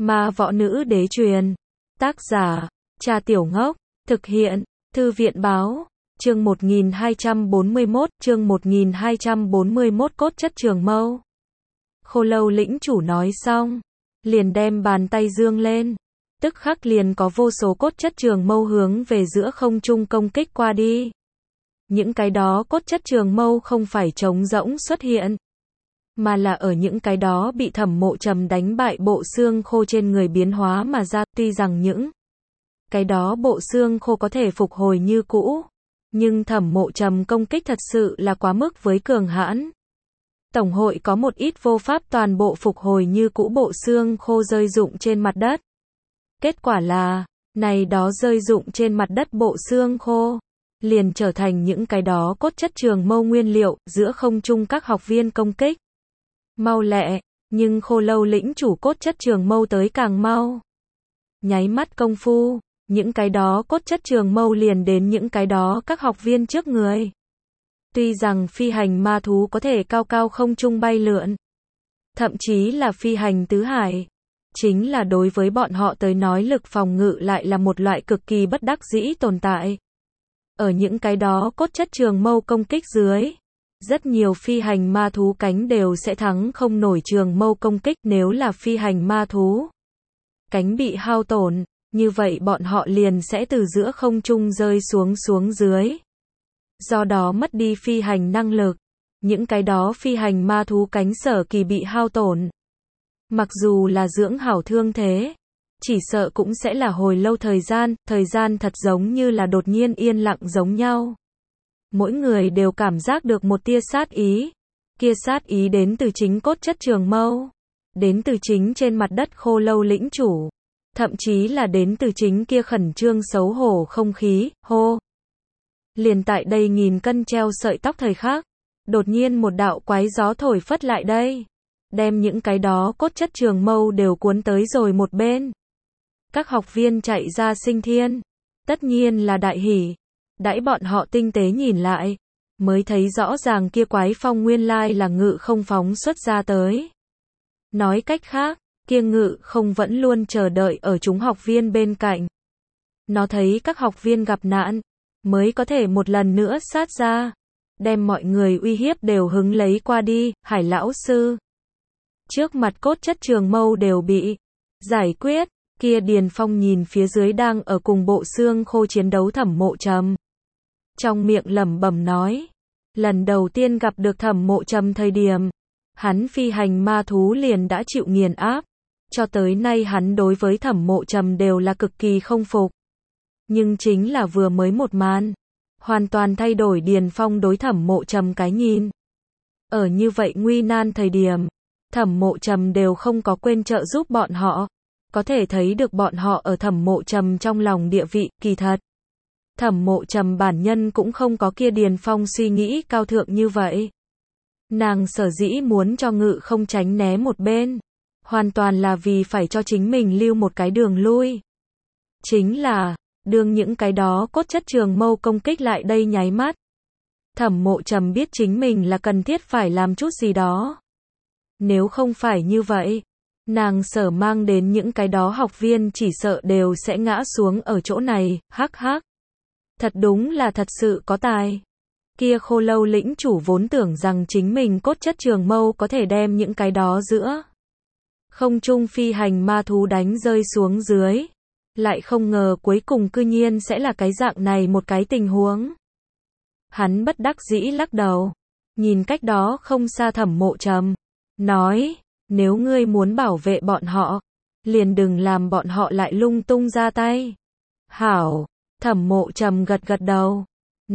Ma võ nữ đế truyền. Tác giả, Trà Tiểu Ngốc. Thực hiện, Thư viện báo. Chương 1241, cốt chất trường mâu. Khô Lâu lĩnh chủ nói xong, liền đem bàn tay dương lên. Tức khắc liền có vô số cốt chất trường mâu hướng về giữa không trung công kích qua đi. Những cái đó cốt chất trường mâu không phải trống rỗng xuất hiện, mà là ở những cái đó bị Thẩm Mộ Trầm đánh bại bộ xương khô trên người biến hóa mà ra. Tuy rằng những cái đó bộ xương khô có thể phục hồi như cũ, nhưng Thẩm Mộ Trầm công kích thật sự là quá mức với cường hãn. Tổng hội có một ít vô pháp toàn bộ phục hồi như cũ bộ xương khô rơi rụng trên mặt đất. Kết quả là, này đó rơi rụng trên mặt đất bộ xương khô, liền trở thành những cái đó cốt chất trường mâu nguyên liệu, giữa không trung các học viên công kích. Mau lẹ, nhưng Khô Lâu lĩnh chủ cốt chất trường mâu tới càng mau. Nháy mắt công phu, những cái đó cốt chất trường mâu liền đến những cái đó các học viên trước người. Tuy rằng phi hành ma thú có thể cao cao không trung bay lượn, thậm chí là phi hành tứ hải, chính là đối với bọn họ tới nói lực phòng ngự lại là một loại cực kỳ bất đắc dĩ tồn tại. Ở những cái đó cốt chất trường mâu công kích dưới, rất nhiều phi hành ma thú cánh đều sẽ thắng không nổi trường mâu công kích. Nếu là phi hành ma thú cánh bị hao tổn, như vậy bọn họ liền sẽ từ giữa không trung rơi xuống dưới. Do đó mất đi phi hành năng lực. Những cái đó phi hành ma thú cánh sở kỳ bị hao tổn, mặc dù là dưỡng hảo thương thế, chỉ sợ cũng sẽ là hồi lâu thời gian thật giống như là đột nhiên yên lặng giống nhau. Mỗi người đều cảm giác được một tia sát ý. Kia sát ý đến từ chính cốt chất trường mâu, đến từ chính trên mặt đất Khô Lâu lĩnh chủ, thậm chí là đến từ chính kia khẩn trương xấu hổ không khí. Hô! Liền tại đây nghìn cân treo sợi tóc thời khắc, đột nhiên một đạo quái gió thổi phất lại đây, đem những cái đó cốt chất trường mâu đều cuốn tới rồi một bên. Các học viên chạy ra sinh thiên, tất nhiên là đại hỉ. Đãi bọn họ tinh tế nhìn lại, mới thấy rõ ràng kia quái phong nguyên lai là ngự không phóng xuất ra tới. Nói cách khác, kia ngự không vẫn luôn chờ đợi ở chúng học viên bên cạnh. Nó thấy các học viên gặp nạn, mới có thể một lần nữa sát ra, đem mọi người uy hiếp đều hứng lấy qua đi. Hải lão sư, trước mặt cốt chất trường mâu đều bị giải quyết. Kia Điền Phong nhìn phía dưới đang ở cùng bộ xương khô chiến đấu Thẩm Mộ Trầm, trong miệng lẩm bẩm nói, lần đầu tiên gặp được Thẩm Mộ Trầm thời điểm, hắn phi hành ma thú liền đã chịu nghiền áp, cho tới nay hắn đối với Thẩm Mộ Trầm đều là cực kỳ không phục. Nhưng chính là vừa mới một màn, hoàn toàn thay đổi Điền Phong đối Thẩm Mộ Trầm cái nhìn. Ở như vậy nguy nan thời điểm, Thẩm Mộ Trầm đều không có quên trợ giúp bọn họ, có thể thấy được bọn họ ở Thẩm Mộ Trầm trong lòng địa vị. Kỳ thật, Thẩm Mộ Trầm bản nhân cũng không có kia Điền Phong suy nghĩ cao thượng như vậy. Nàng sở dĩ muốn cho ngự không tránh né một bên, hoàn toàn là vì phải cho chính mình lưu một cái đường lui. Chính là, đương những cái đó cốt chất trường mâu công kích lại đây nháy mắt, Thẩm Mộ Trầm biết chính mình là cần thiết phải làm chút gì đó. Nếu không phải như vậy, nàng sở mang đến những cái đó học viên chỉ sợ đều sẽ ngã xuống ở chỗ này. Hắc hắc. Thật đúng là thật sự có tài. Kia Khô Lâu lĩnh chủ vốn tưởng rằng chính mình cốt chất trường mâu có thể đem những cái đó giữa không trung phi hành ma thú đánh rơi xuống dưới. Lại không ngờ cuối cùng cư nhiên sẽ là cái dạng này một cái tình huống. Hắn bất đắc dĩ lắc đầu, nhìn cách đó không xa Thẩm Mộ Trầm, nói, nếu ngươi muốn bảo vệ bọn họ, liền đừng làm bọn họ lại lung tung ra tay. Hảo. Thẩm Mộ Trầm gật gật đầu,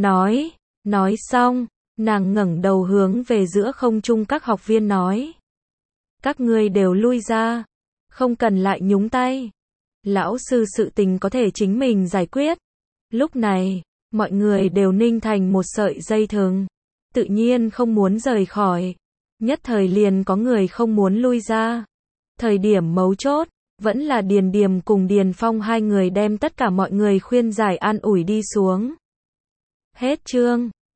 nói xong, nàng ngẩng đầu hướng về giữa không trung các học viên nói, các ngươi đều lui ra, không cần lại nhúng tay. Lão sư sự tình có thể chính mình giải quyết. Lúc này, mọi người đều ninh thành một sợi dây thừng, tự nhiên không muốn rời khỏi. Nhất thời liền có người không muốn lui ra. Thời điểm mấu chốt, vẫn là Điền Điềm cùng Điền Phong hai người đem tất cả mọi người khuyên giải an ủi đi xuống. Hết chương.